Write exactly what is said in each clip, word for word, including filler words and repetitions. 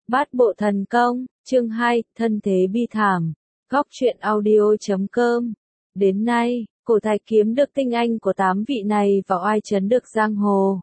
Bát bộ thần công, chương hai, thân thế bi thảm. Góc truyện audio chấm com. Đến nay, cổ thạch kiếm được tinh anh của tám vị này vào oai chấn được giang hồ.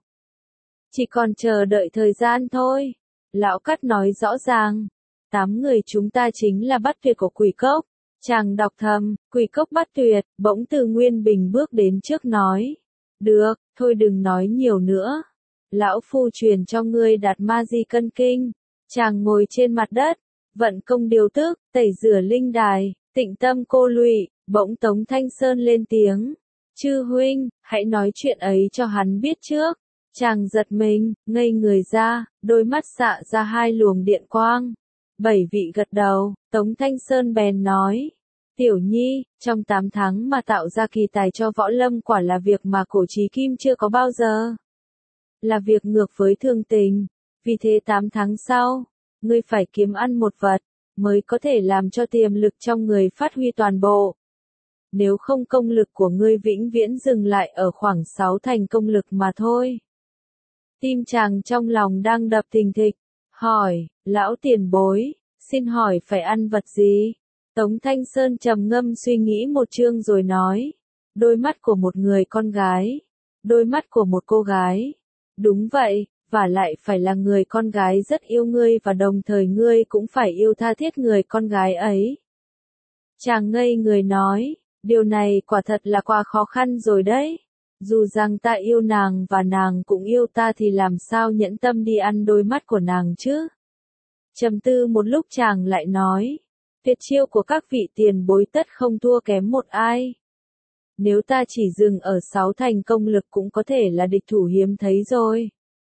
Chỉ còn chờ đợi thời gian thôi. Lão Cắt nói rõ ràng. Tám người chúng ta chính là Bát Tuyệt của Quỷ Cốc. Chàng đọc thầm, Quỷ Cốc Bát Tuyệt, bỗng từ Nguyên Bình bước đến trước nói. Được, thôi đừng nói nhiều nữa. Lão phu truyền cho ngươi đạt ma di cân kinh. Chàng ngồi trên mặt đất, vận công điều tức, tẩy rửa linh đài, tịnh tâm cô lụy, bỗng Tống Thanh Sơn lên tiếng. Chư huynh, hãy nói chuyện ấy cho hắn biết trước. Chàng giật mình, ngây người ra, đôi mắt xạ ra hai luồng điện quang. Bảy vị gật đầu, Tống Thanh Sơn bèn nói. Tiểu nhi, trong tám tháng mà tạo ra kỳ tài cho võ lâm quả là việc mà cổ chí kim chưa có bao giờ. Là việc ngược với thường tình. Vì thế tám tháng sau, ngươi phải kiếm ăn một vật, mới có thể làm cho tiềm lực trong người phát huy toàn bộ. Nếu không công lực của ngươi vĩnh viễn dừng lại ở khoảng sáu thành công lực mà thôi. Tim chàng trong lòng đang đập thình thịch, hỏi, lão tiền bối, xin hỏi phải ăn vật gì? Tống Thanh Sơn trầm ngâm suy nghĩ một chương rồi nói, đôi mắt của một người con gái, đôi mắt của một cô gái. Đúng vậy. Và lại phải là người con gái rất yêu ngươi và đồng thời ngươi cũng phải yêu tha thiết người con gái ấy. Chàng ngây người nói, điều này quả thật là quá khó khăn rồi đấy. Dù rằng ta yêu nàng và nàng cũng yêu ta thì làm sao nhẫn tâm đi ăn đôi mắt của nàng chứ? Trầm tư một lúc chàng lại nói, tuyệt chiêu của các vị tiền bối tất không thua kém một ai. Nếu ta chỉ dừng ở sáu thành công lực cũng có thể là địch thủ hiếm thấy rồi.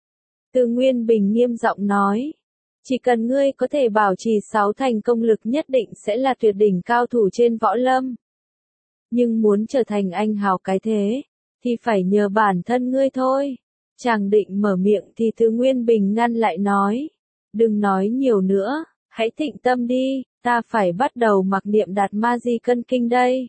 Từ Nguyên Bình nghiêm giọng nói, chỉ cần ngươi có thể bảo trì sáu thành công lực nhất định sẽ là tuyệt đỉnh cao thủ trên võ lâm. Nhưng muốn trở thành anh hào cái thế, thì phải nhờ bản thân ngươi thôi. Chàng định mở miệng thì Từ Nguyên Bình ngăn lại nói, đừng nói nhiều nữa, hãy tĩnh tâm đi, ta phải bắt đầu mặc niệm đạt ma di cân kinh đây.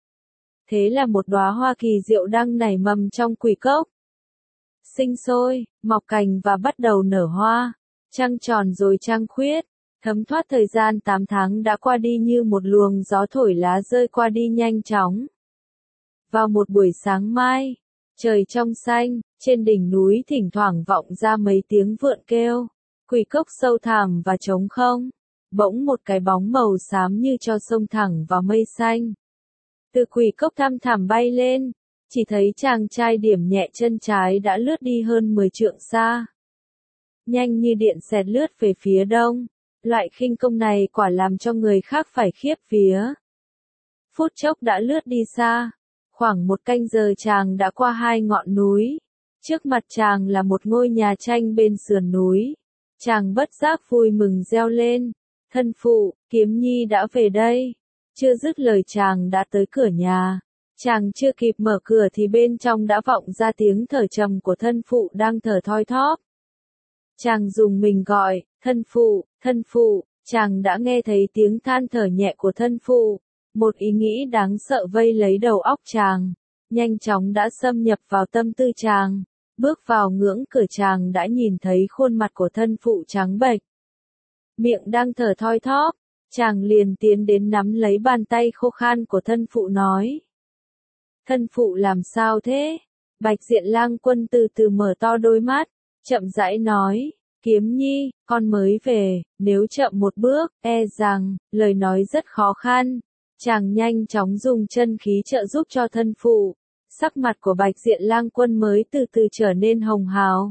Thế là một đóa hoa kỳ diệu đang nảy mầm trong Quỷ Cốc. Sinh sôi, mọc cành và bắt đầu nở hoa, trăng tròn rồi trăng khuyết, thấm thoát thời gian tám tháng đã qua đi như một luồng gió thổi lá rơi qua đi nhanh chóng. Vào một buổi sáng mai, trời trong xanh, trên đỉnh núi thỉnh thoảng vọng ra mấy tiếng vượn kêu, Quỷ Cốc sâu thẳm và trống không, bỗng một cái bóng màu xám như cho xông thẳng vào mây xanh. Từ Quỷ Cốc thăm thẳm bay lên. Chỉ thấy chàng trai điểm nhẹ chân trái đã lướt đi hơn mười trượng xa. Nhanh như điện xẹt lướt về phía đông. Loại khinh công này quả làm cho người khác phải khiếp vía. Phút chốc đã lướt đi xa. Khoảng một canh giờ chàng đã qua hai ngọn núi. Trước mặt chàng là một ngôi nhà tranh bên sườn núi. Chàng bất giác vui mừng reo lên. Thân phụ, Kiếm Nhi đã về đây. Chưa dứt lời chàng đã tới cửa nhà. Chàng chưa kịp mở cửa thì bên trong đã vọng ra tiếng thở trầm của thân phụ đang thở thoi thóp. Chàng dùng mình gọi, thân phụ, thân phụ, chàng đã nghe thấy tiếng than thở nhẹ của thân phụ. Một ý nghĩ đáng sợ vây lấy đầu óc chàng, nhanh chóng đã xâm nhập vào tâm tư chàng. Bước vào ngưỡng cửa chàng đã nhìn thấy khuôn mặt của thân phụ trắng bệch. Miệng đang thở thoi thóp, chàng liền tiến đến nắm lấy bàn tay khô khan của thân phụ nói. Thân phụ làm sao thế? Bạch Diện Lang Quân từ từ mở to đôi mắt, chậm rãi nói, Kiếm Nhi, con mới về, nếu chậm một bước, e rằng, lời nói rất khó khăn. Chàng nhanh chóng dùng chân khí trợ giúp cho thân phụ. Sắc mặt của Bạch Diện Lang Quân mới từ từ trở nên hồng hào.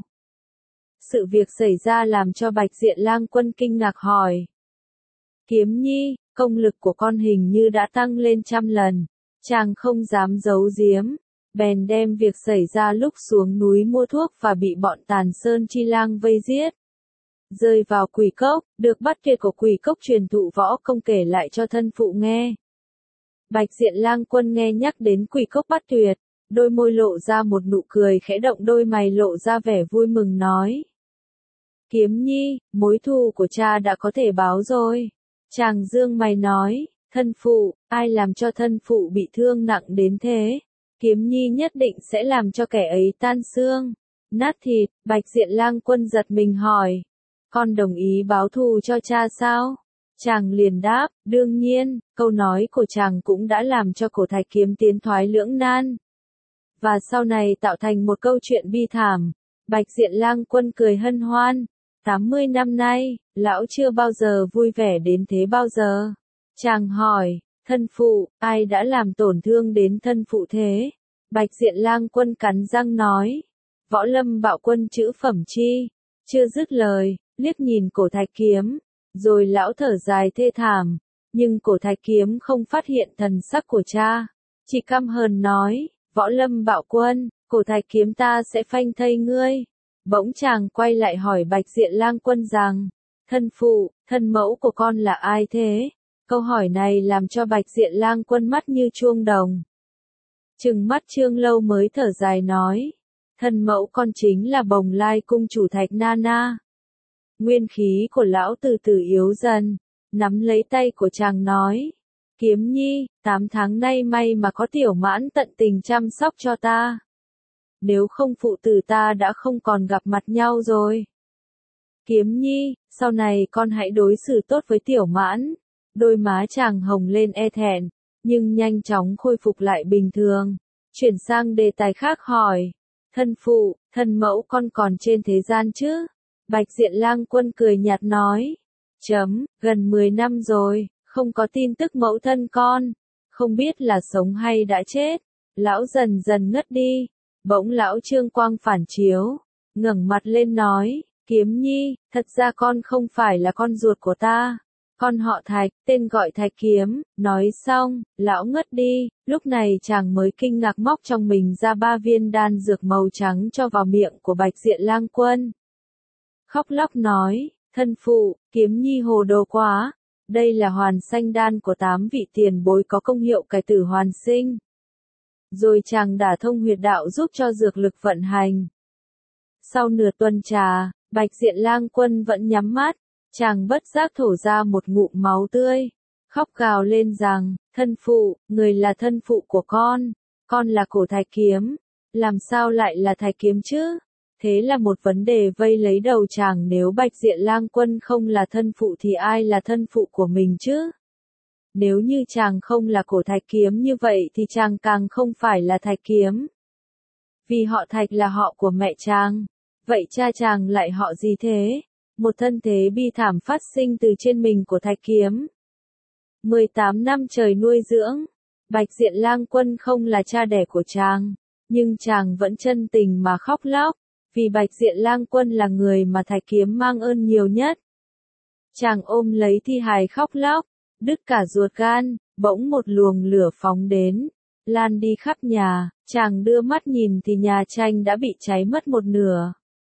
Sự việc xảy ra làm cho Bạch Diện Lang Quân kinh ngạc hỏi. Kiếm Nhi, công lực của con hình như đã tăng lên trăm lần. Chàng không dám giấu giếm, bèn đem việc xảy ra lúc xuống núi mua thuốc và bị bọn Tàn Sơn Chi Lang vây giết. Rơi vào Quỷ Cốc, được Bát Tuyệt của Quỷ Cốc truyền thụ võ công kể lại cho thân phụ nghe. Bạch Diện Lang Quân nghe nhắc đến Quỷ Cốc Bát Tuyệt, đôi môi lộ ra một nụ cười khẽ động, đôi mày lộ ra vẻ vui mừng nói. Kiếm Nhi, mối thù của cha đã có thể báo rồi. Chàng dương mày nói. Thân phụ, ai làm cho thân phụ bị thương nặng đến thế? Kiếm Nhi nhất định sẽ làm cho kẻ ấy tan xương, nát thịt. Bạch Diện Lang Quân giật mình hỏi. con đồng ý báo thù cho cha sao? Chàng liền đáp, đương nhiên, câu nói của chàng cũng đã làm cho cổ thạch kiếm tiến thoái lưỡng nan. Và sau này tạo thành một câu chuyện bi thảm. Bạch Diện Lang Quân cười hân hoan. tám mươi năm nay, lão chưa bao giờ vui vẻ đến thế bao giờ. Chàng hỏi, thân phụ, ai đã làm tổn thương đến thân phụ thế? Bạch Diện Lang Quân cắn răng nói, Võ Lâm Bạo Quân chữ phẩm chi. Chưa dứt lời, liếc nhìn cổ thạch kiếm, rồi lão thở dài thê thảm, nhưng cổ thạch kiếm không phát hiện thần sắc của cha, chỉ căm hờn nói, Võ Lâm Bạo Quân, cổ thạch kiếm ta sẽ phanh thây ngươi. Bỗng chàng quay lại hỏi Bạch Diện Lang Quân rằng, thân phụ, thân mẫu của con là ai thế? Câu hỏi này làm cho Bạch Diện Lang Quân mắt như chuông đồng. Trừng mắt Trương Lâu mới thở dài nói, thân mẫu con chính là Bồng Lai cung chủ Thạch Nana. Nguyên khí của lão từ từ yếu dần, nắm lấy tay của chàng nói, Kiếm Nhi, tám tháng nay may mà có Tiểu Mãn tận tình chăm sóc cho ta. Nếu không phụ tử ta đã không còn gặp mặt nhau rồi. Kiếm Nhi, sau này con hãy đối xử tốt với Tiểu Mãn. Đôi má chàng hồng lên e thẹn, nhưng nhanh chóng khôi phục lại bình thường. Chuyển sang đề tài khác hỏi, thân phụ, thân mẫu con còn trên thế gian chứ? Bạch Diện Lang Quân cười nhạt nói, chấm, gần mười năm rồi, không có tin tức mẫu thân con, không biết là sống hay đã chết. Lão dần dần ngất đi, bỗng lão trương quang phản chiếu, ngẩng mặt lên nói, Kiếm Nhi, thật ra con không phải là con ruột của ta. Con họ Thạch, tên gọi Thạch Kiếm. Nói xong, lão ngất đi, lúc này chàng mới kinh ngạc móc trong mình ra ba viên đan dược màu trắng cho vào miệng của Bạch Diện Lang Quân. Khóc lóc nói, thân phụ, Kiếm Nhi hồ đồ quá, đây là hoàn sanh đan của tám vị tiền bối có công hiệu cải tử hoàn sinh. Rồi chàng đả thông huyệt đạo giúp cho dược lực vận hành. Sau nửa tuần trà, Bạch Diện Lang Quân vẫn nhắm mắt. Chàng bất giác thổ ra một ngụm máu tươi, khóc gào lên rằng, thân phụ, người là thân phụ của con, con là cổ Thạch Kiếm, làm sao lại là Thạch Kiếm chứ? Thế là một vấn đề vây lấy đầu chàng, nếu Bạch Diện Lang Quân không là thân phụ thì ai là thân phụ của mình chứ? Nếu như chàng không là cổ Thạch Kiếm như vậy thì chàng càng không phải là Thạch Kiếm. Vì họ Thạch là họ của mẹ chàng, vậy cha chàng lại họ gì thế? Một thân thế bi thảm phát sinh từ trên mình của Thạch Kiếm. mười tám năm trời nuôi dưỡng, Bạch Diện Lang Quân không là cha đẻ của chàng, nhưng chàng vẫn chân tình mà khóc lóc, vì Bạch Diện Lang Quân là người mà Thạch Kiếm mang ơn nhiều nhất. Chàng ôm lấy thi hài khóc lóc, đứt cả ruột gan, bỗng một luồng lửa phóng đến, lan đi khắp nhà, chàng đưa mắt nhìn thì nhà tranh đã bị cháy mất một nửa.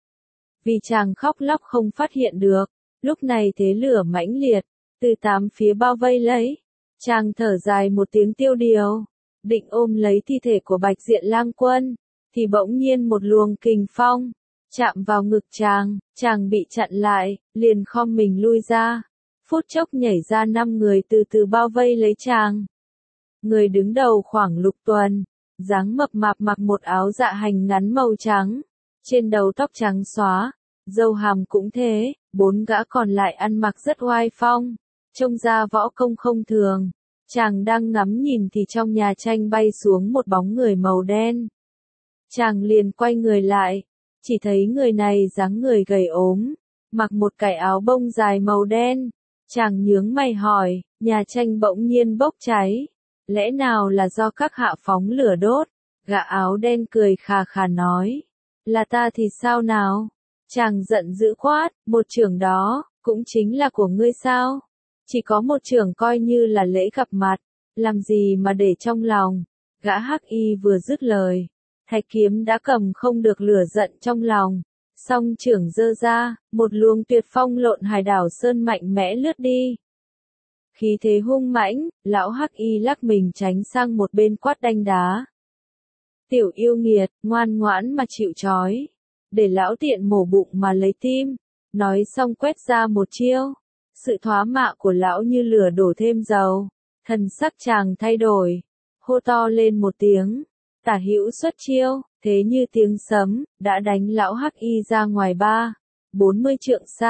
Vì chàng khóc lóc không phát hiện được, lúc này thế lửa mãnh liệt, từ tám phía bao vây lấy. Chàng thở dài một tiếng tiêu điều, định ôm lấy thi thể của Bạch Diện Lang Quân, thì bỗng nhiên một luồng kình phong, chạm vào ngực chàng, chàng bị chặn lại, liền khom mình lui ra. Phút chốc nhảy ra năm người từ từ bao vây lấy chàng. Người đứng đầu khoảng Lục Tuần, dáng mập mạp mặc một áo dạ hành ngắn màu trắng. Trên đầu tóc trắng xóa, râu hàm cũng thế, bốn gã còn lại ăn mặc rất oai phong, trông ra võ công không thường. Chàng đang ngắm nhìn thì trong nhà tranh bay xuống một bóng người màu đen. Chàng liền quay người lại, chỉ thấy người này dáng người gầy ốm, mặc một cái áo bông dài màu đen. Chàng nhướng mày hỏi, nhà tranh bỗng nhiên bốc cháy, lẽ nào là do các hạ phóng lửa đốt? Gã áo đen cười khà khà nói, là ta thì sao nào? Chàng giận dữ quát, một chưởng đó, cũng chính là của ngươi sao? Chỉ có một chưởng coi như là lễ gặp mặt, làm gì mà để trong lòng? Gã hắc y vừa dứt lời, Thạch Kiếm đã cầm không được lửa giận trong lòng, song chưởng giơ ra, một luồng tuyệt phong lộn hải đảo sơn mạnh mẽ lướt đi. Khí thế hung mãnh, lão hắc y lắc mình tránh sang một bên quát đanh đá. Tiểu yêu nghiệt, ngoan ngoãn mà chịu trói, để lão tiện mổ bụng mà lấy tim. Nói xong quét ra một chiêu, sự thoá mạ của lão như lửa đổ thêm dầu, thần sắc chàng thay đổi, hô to lên một tiếng, tả hữu xuất chiêu, thế như tiếng sấm, đã đánh lão hắc y ra ngoài ba, bốn mươi trượng xa.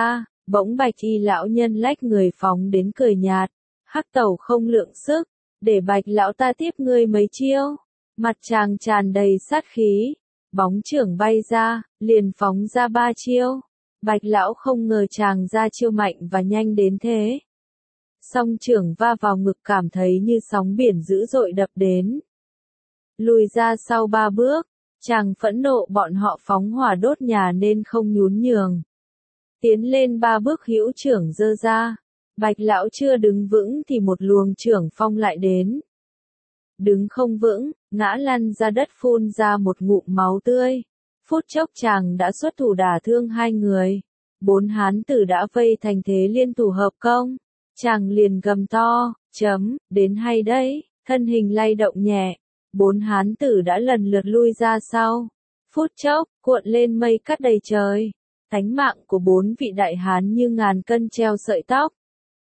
Bỗng bạch y lão nhân lách người phóng đến cười nhạt, hắc tẩu không lượng sức, để bạch lão ta tiếp ngươi mấy chiêu. Mặt chàng tràn đầy sát khí, bóng chưởng bay ra, liền phóng ra ba chiêu. Bạch lão không ngờ chàng ra chiêu mạnh và nhanh đến thế. Song chưởng va vào ngực cảm thấy như sóng biển dữ dội đập đến. Lùi ra sau ba bước, chàng phẫn nộ bọn họ phóng hỏa đốt nhà nên không nhún nhường. Tiến lên ba bước hữu chưởng giơ ra, bạch lão chưa đứng vững thì một luồng chưởng phong lại đến. Đứng không vững, ngã lăn ra đất phun ra một ngụm máu tươi. Phút chốc chàng đã xuất thủ đả thương hai người. Bốn hán tử đã vây thành thế liên thủ hợp công. Chàng liền gầm to, chấm, đến hay đấy, thân hình lay động nhẹ. Bốn hán tử đã lần lượt lui ra sau. Phút chốc, cuộn lên mây cắt đầy trời. Tánh mạng của bốn vị đại hán như ngàn cân treo sợi tóc.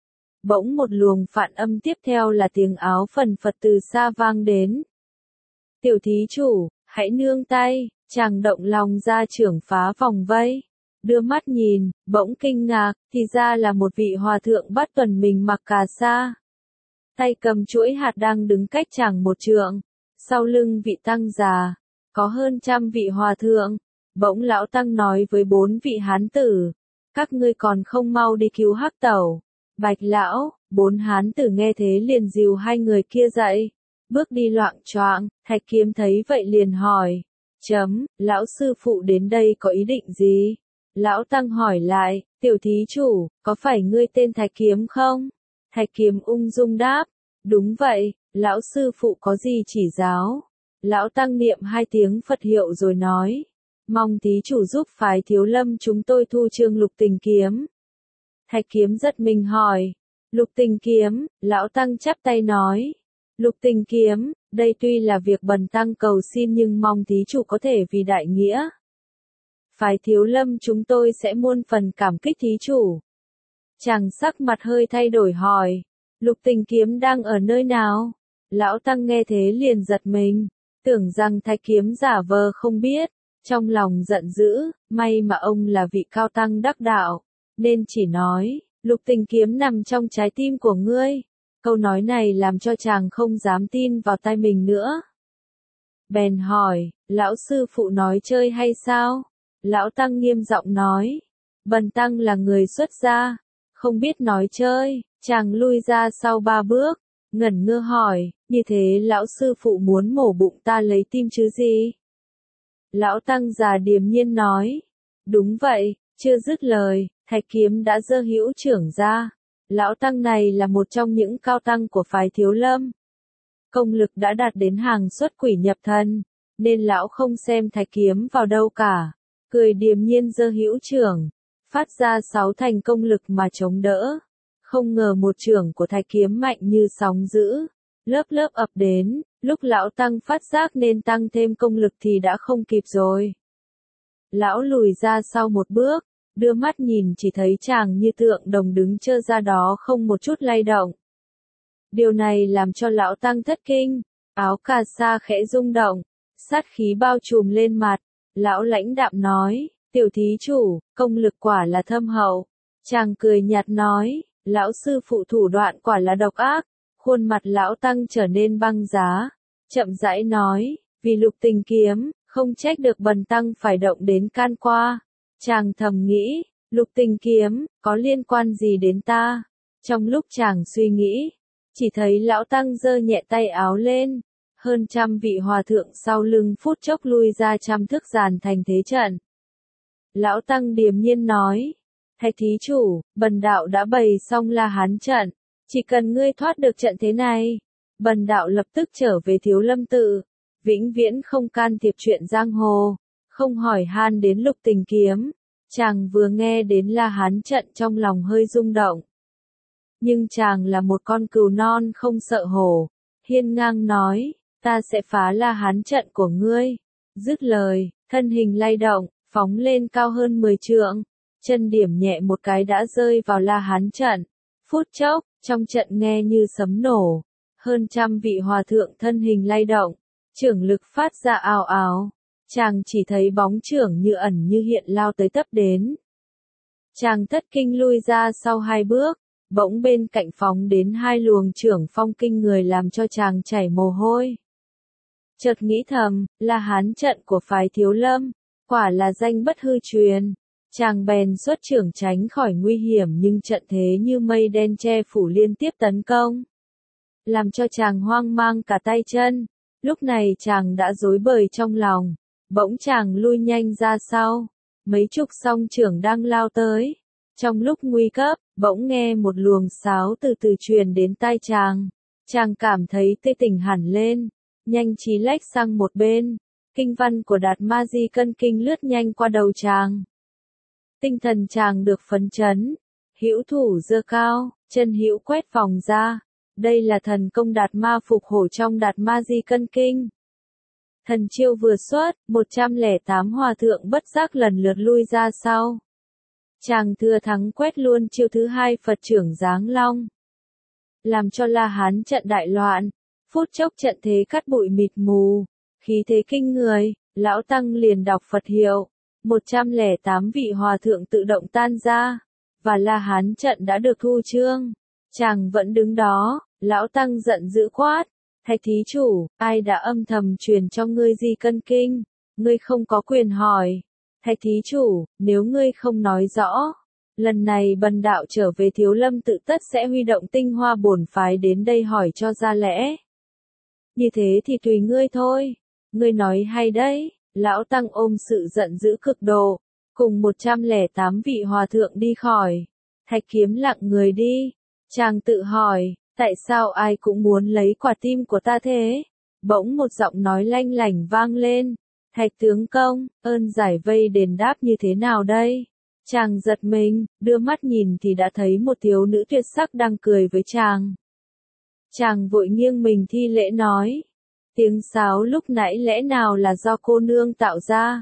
Bỗng một luồng phản âm tiếp theo là tiếng áo phần phật từ xa vang đến. Tiểu thí chủ, hãy nương tay, chàng động lòng ra trưởng phá vòng vây. Đưa mắt nhìn, bỗng kinh ngạc, thì ra là một vị hòa thượng bắt tuần mình mặc cà sa. Tay cầm chuỗi hạt đang đứng cách chàng một trượng. Sau lưng vị tăng già, có hơn trăm vị hòa thượng. Bỗng lão tăng nói với bốn vị hán tử, các ngươi còn không mau đi cứu hắc tẩu. Bạch lão, bốn hán tử nghe thế liền dìu hai người kia dậy, bước đi loạng choạng. Thạch Kiếm thấy vậy liền hỏi, chấm, lão sư phụ đến đây có ý định gì? Lão tăng hỏi lại, tiểu thí chủ, có phải ngươi tên Thạch Kiếm không? Thạch Kiếm ung dung đáp, đúng vậy, lão sư phụ có gì chỉ giáo? Lão tăng niệm hai tiếng Phật hiệu rồi nói, mong thí chủ giúp phái Thiếu Lâm chúng tôi thu chương Lục Tình Kiếm. Thạch Kiếm giật mình hỏi, Lục Tình Kiếm, lão tăng chắp tay nói, Lục Tình Kiếm, đây tuy là việc bần tăng cầu xin nhưng mong thí chủ có thể vì đại nghĩa. Phái Thiếu Lâm chúng tôi sẽ muôn phần cảm kích thí chủ. Chàng sắc mặt hơi thay đổi hỏi, Lục Tình Kiếm đang ở nơi nào? Lão tăng nghe thế liền giật mình, tưởng rằng Thạch Kiếm giả vờ không biết, trong lòng giận dữ, may mà ông là vị cao tăng đắc đạo, nên chỉ nói, Lục Tình Kiếm nằm trong trái tim của ngươi. Câu nói này làm cho chàng không dám tin vào tai mình nữa. Bèn hỏi, lão sư phụ nói chơi hay sao? Lão tăng nghiêm giọng nói, bần tăng là người xuất gia, không biết nói chơi. Chàng lui ra sau ba bước, ngẩn ngơ hỏi, như thế lão sư phụ muốn mổ bụng ta lấy tim chứ gì? Lão tăng già điềm nhiên nói, đúng vậy. Chưa dứt lời, Thạch Kiếm đã giơ hữu chưởng ra. Lão tăng này là một trong những cao tăng của phái Thiếu Lâm. Công lực đã đạt đến hàng xuất quỷ nhập thần, nên lão không xem Thạch Kiếm vào đâu cả. Cười điềm nhiên giơ hữu chưởng, phát ra sáu thành công lực mà chống đỡ. Không ngờ một chưởng của Thạch Kiếm mạnh như sóng dữ, lớp lớp ập đến. Lúc lão tăng phát giác nên tăng thêm công lực thì đã không kịp rồi. Lão lùi ra sau một bước, đưa mắt nhìn chỉ thấy chàng như tượng đồng đứng trơ ra đó không một chút lay động. Điều này làm cho lão tăng thất kinh, áo cà sa khẽ rung động, sát khí bao trùm lên mặt. Lão lãnh đạm nói, tiểu thí chủ, công lực quả là thâm hậu. Chàng cười nhạt nói, lão sư phụ thủ đoạn quả là độc ác. Khuôn mặt lão tăng trở nên băng giá, chậm rãi nói, vì Lục Tình Kiếm, không trách được bần tăng phải động đến can qua. Chàng thầm nghĩ, Lục Tình Kiếm, có liên quan gì đến ta? Trong lúc chàng suy nghĩ, chỉ thấy lão tăng giơ nhẹ tay áo lên, hơn trăm vị hòa thượng sau lưng phút chốc lui ra trăm thước dàn thành thế trận. Lão tăng điềm nhiên nói, Thạch thí chủ, bần đạo đã bày xong La Hán trận, chỉ cần ngươi thoát được trận thế này, bần đạo lập tức trở về Thiếu Lâm tự, vĩnh viễn không can thiệp chuyện giang hồ, không hỏi han đến Lục Tình Kiếm. Chàng vừa nghe đến La Hán trận trong lòng hơi rung động. Nhưng chàng là một con cừu non không sợ hổ, hiên ngang nói, ta sẽ phá La Hán trận của ngươi. Dứt lời, thân hình lay động, phóng lên cao hơn mười trượng, chân điểm nhẹ một cái đã rơi vào La Hán trận. Phút chốc, trong trận nghe như sấm nổ, hơn trăm vị hòa thượng thân hình lay động, chưởng lực phát ra ào ào. Chàng chỉ thấy bóng chưởng như ẩn như hiện lao tới tấp đến. Chàng thất kinh lui ra sau hai bước, bỗng bên cạnh phóng đến hai luồng trưởng phong kinh người làm cho chàng chảy mồ hôi. Chợt nghĩ thầm, là hán trận của phái Thiếu Lâm, quả là danh bất hư truyền. Chàng bèn xuất trưởng tránh khỏi nguy hiểm nhưng trận thế như mây đen che phủ liên tiếp tấn công, làm cho chàng hoang mang cả tay chân. Lúc này chàng đã rối bời trong lòng, bỗng chàng lui nhanh ra sau, mấy chục song trưởng đang lao tới. Trong lúc nguy cấp, bỗng nghe một luồng sáo từ từ truyền đến tai chàng, chàng cảm thấy tê tỉnh hẳn lên, nhanh trí lách sang một bên, kinh văn của Đạt Ma Di Cân Kinh lướt nhanh qua đầu chàng. Tinh thần chàng được phấn chấn, hữu thủ giơ cao, chân hữu quét vòng ra. Đây là thần công Đạt Ma Phục Hổ trong Đạt Ma Di Cân Kinh. Thần chiêu vừa xuất, một trăm lẻ tám hòa thượng bất giác lần lượt lui ra sau. Chàng thừa thắng quét luôn chiêu thứ hai Phật trưởng Giáng Long, làm cho La Hán trận đại loạn, phút chốc trận thế cát bụi mịt mù, khí thế kinh người, lão tăng liền đọc Phật hiệu, một trăm lẻ tám vị hòa thượng tự động tan ra, và La Hán trận đã được thu chương. Chàng vẫn đứng đó, lão tăng giận dữ quát, thạch thí chủ, ai đã âm thầm truyền cho ngươi Di Cân Kinh, ngươi không có quyền hỏi. Thạch thí chủ, nếu ngươi không nói rõ, lần này bần đạo trở về Thiếu Lâm tự tất sẽ huy động tinh hoa bổn phái đến đây hỏi cho ra lẽ. Như thế thì tùy ngươi thôi, ngươi nói hay đấy. Lão tăng ôm sự giận dữ cực độ, cùng một trăm lẻ tám vị hòa thượng đi khỏi. Thạch Kiếm lặng người đi, chàng tự hỏi, tại sao ai cũng muốn lấy quả tim của ta thế? Bỗng một giọng nói lanh lảnh vang lên, Thạch tướng công, ơn giải vây đền đáp như thế nào đây? Chàng giật mình, đưa mắt nhìn thì đã thấy một thiếu nữ tuyệt sắc đang cười với chàng. Chàng vội nghiêng mình thi lễ nói, tiếng sáo lúc nãy lẽ nào là do cô nương tạo ra?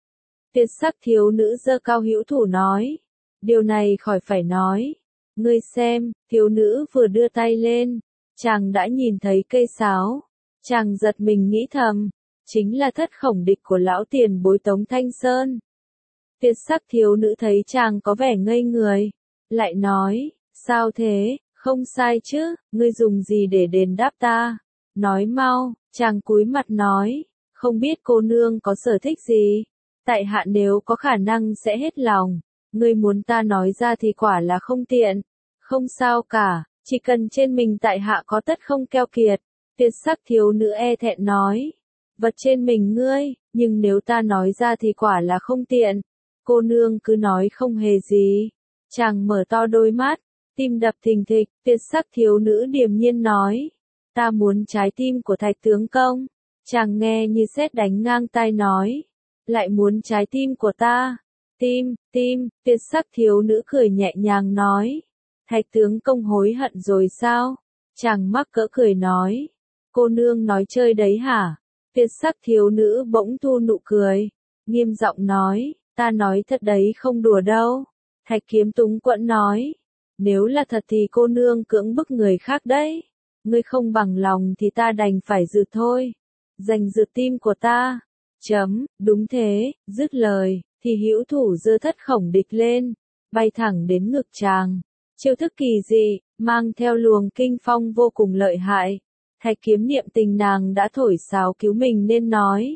Tuyệt sắc thiếu nữ giơ cao hữu thủ nói, điều này khỏi phải nói. Ngươi xem, thiếu nữ vừa đưa tay lên, chàng đã nhìn thấy cây sáo. Chàng giật mình nghĩ thầm, chính là thất khổng địch của lão tiền bối Tống Thanh Sơn. Tuyệt sắc thiếu nữ thấy chàng có vẻ ngây người, lại nói, sao thế, không sai chứ, ngươi dùng gì để đền đáp ta? Nói mau. Chàng cúi mặt nói, không biết cô nương có sở thích gì, tại hạ nếu có khả năng sẽ hết lòng, ngươi muốn ta nói ra thì quả là không tiện, không sao cả, chỉ cần trên mình tại hạ có tất không keo kiệt. Tuyệt sắc thiếu nữ e thẹn nói, vật trên mình ngươi, nhưng nếu ta nói ra thì quả là không tiện, cô nương cứ nói không hề gì. Chàng mở to đôi mắt, tim đập thình thịch, tuyệt sắc thiếu nữ điềm nhiên nói, ta muốn trái tim của Thạch tướng công. Chàng nghe như sét đánh ngang tai nói, lại muốn trái tim của ta? Tim, tim, tuyệt sắc thiếu nữ cười nhẹ nhàng nói, Thạch tướng công hối hận rồi sao? Chàng mắc cỡ cười nói, cô nương nói chơi đấy hả? Tuyệt sắc thiếu nữ bỗng thu nụ cười, nghiêm giọng nói, ta nói thật đấy không đùa đâu. Thạch Kiếm túng quẫn nói, nếu là thật thì cô nương cưỡng bức người khác đấy. Ngươi không bằng lòng thì ta đành phải dừ thôi. Giành giật tim của ta. Chấm, đúng thế, dứt lời, thì hữu thủ giơ thất khổng địch lên, bay thẳng đến ngực chàng. Chiêu thức kỳ dị, mang theo luồng kinh phong vô cùng lợi hại. Thạch Kiếm niệm tình nàng đã thổi sáo cứu mình nên nói,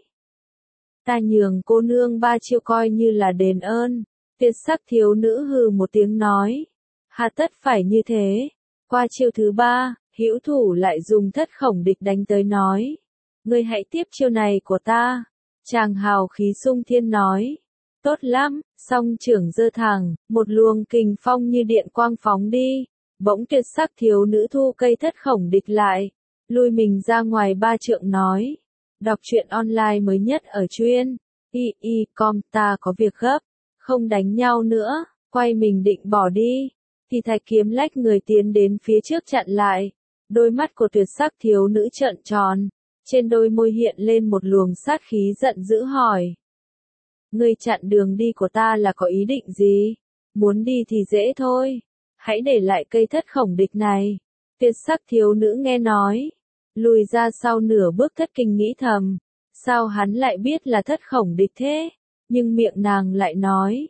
ta nhường cô nương ba chiêu coi như là đền ơn. Tuyệt sắc thiếu nữ hừ một tiếng nói, hà tất phải như thế. Qua chiêu thứ ba, hữu thủ lại dùng thất khổng địch đánh tới nói, ngươi hãy tiếp chiêu này của ta. Chàng hào khí sung thiên nói, tốt lắm, song trưởng giơ thẳng, một luồng kình phong như điện quang phóng đi. Bỗng tuyệt sắc thiếu nữ thu cây thất khổng địch lại, lui mình ra ngoài ba trượng nói, đọc truyện online mới nhất ở chuyên y y com, ta có việc gấp, không đánh nhau nữa. Quay mình định bỏ đi, thì Thạch Kiếm lách người tiến đến phía trước chặn lại. Đôi mắt của tuyệt sắc thiếu nữ trợn tròn, trên đôi môi hiện lên một luồng sát khí giận dữ hỏi, ngươi chặn đường đi của ta là có ý định gì? Muốn đi thì dễ thôi, hãy để lại cây thất khổng địch này. Tuyệt sắc thiếu nữ nghe nói, lùi ra sau nửa bước thất kinh nghĩ thầm, sao hắn lại biết là thất khổng địch thế? Nhưng miệng nàng lại nói,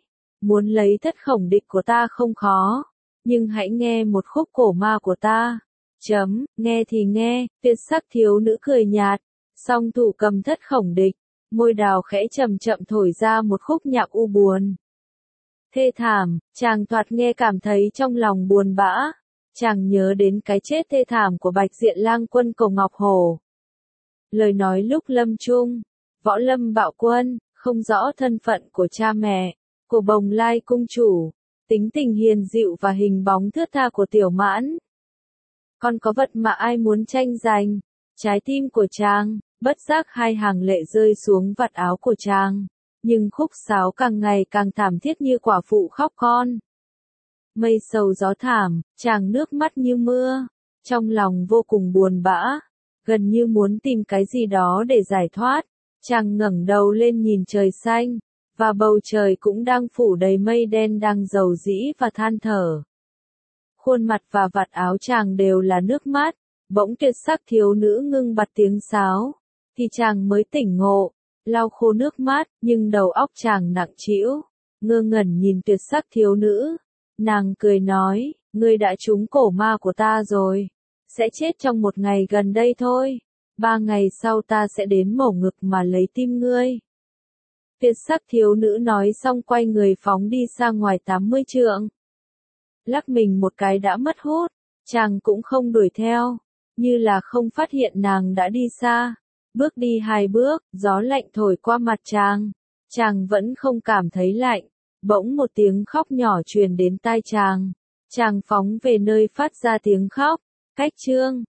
Muốn lấy thất khổng địch của ta không khó, nhưng hãy nghe một khúc cổ ma của ta. Chấm, nghe thì nghe, tuyệt sắc thiếu nữ cười nhạt, song thủ cầm thất khổng địch, môi đào khẽ chậm chậm thổi ra một khúc nhạc u buồn. Thê thảm, chàng thoạt nghe cảm thấy trong lòng buồn bã, chàng nhớ đến cái chết thê thảm của Bạch Diện Lang quân Cổ Ngọc Hổ. Lời nói lúc lâm chung, Võ Lâm bạo quân, không rõ thân phận của cha mẹ, của Bồng Lai cung chủ, tính tình hiền dịu và hình bóng thướt tha của Tiểu Mãn. Còn có vật mà ai muốn tranh giành, trái tim của chàng, bất giác hai hàng lệ rơi xuống vạt áo của chàng, nhưng khúc sáo càng ngày càng thảm thiết như quả phụ khóc con. Mây sầu gió thảm, chàng nước mắt như mưa, trong lòng vô cùng buồn bã, gần như muốn tìm cái gì đó để giải thoát. Chàng ngẩng đầu lên nhìn trời xanh, và bầu trời cũng đang phủ đầy mây đen đang rầu rĩ và than thở. Khuôn mặt và vạt áo chàng đều là nước mắt, bỗng tuyệt sắc thiếu nữ ngưng bặt tiếng sáo, thì chàng mới tỉnh ngộ, lau khô nước mắt, nhưng đầu óc chàng nặng trĩu, ngơ ngẩn nhìn tuyệt sắc thiếu nữ. Nàng cười nói, ngươi đã trúng cổ ma của ta rồi, sẽ chết trong một ngày gần đây thôi, ba ngày sau ta sẽ đến mổ ngực mà lấy tim ngươi. Tuyệt sắc thiếu nữ nói xong quay người phóng đi ra ngoài tám mươi trượng. Lắc mình một cái đã mất hút, chàng cũng không đuổi theo, như là không phát hiện nàng đã đi xa. Bước đi hai bước, gió lạnh thổi qua mặt chàng, chàng vẫn không cảm thấy lạnh, bỗng một tiếng khóc nhỏ truyền đến tai chàng, chàng phóng về nơi phát ra tiếng khóc, cách chương.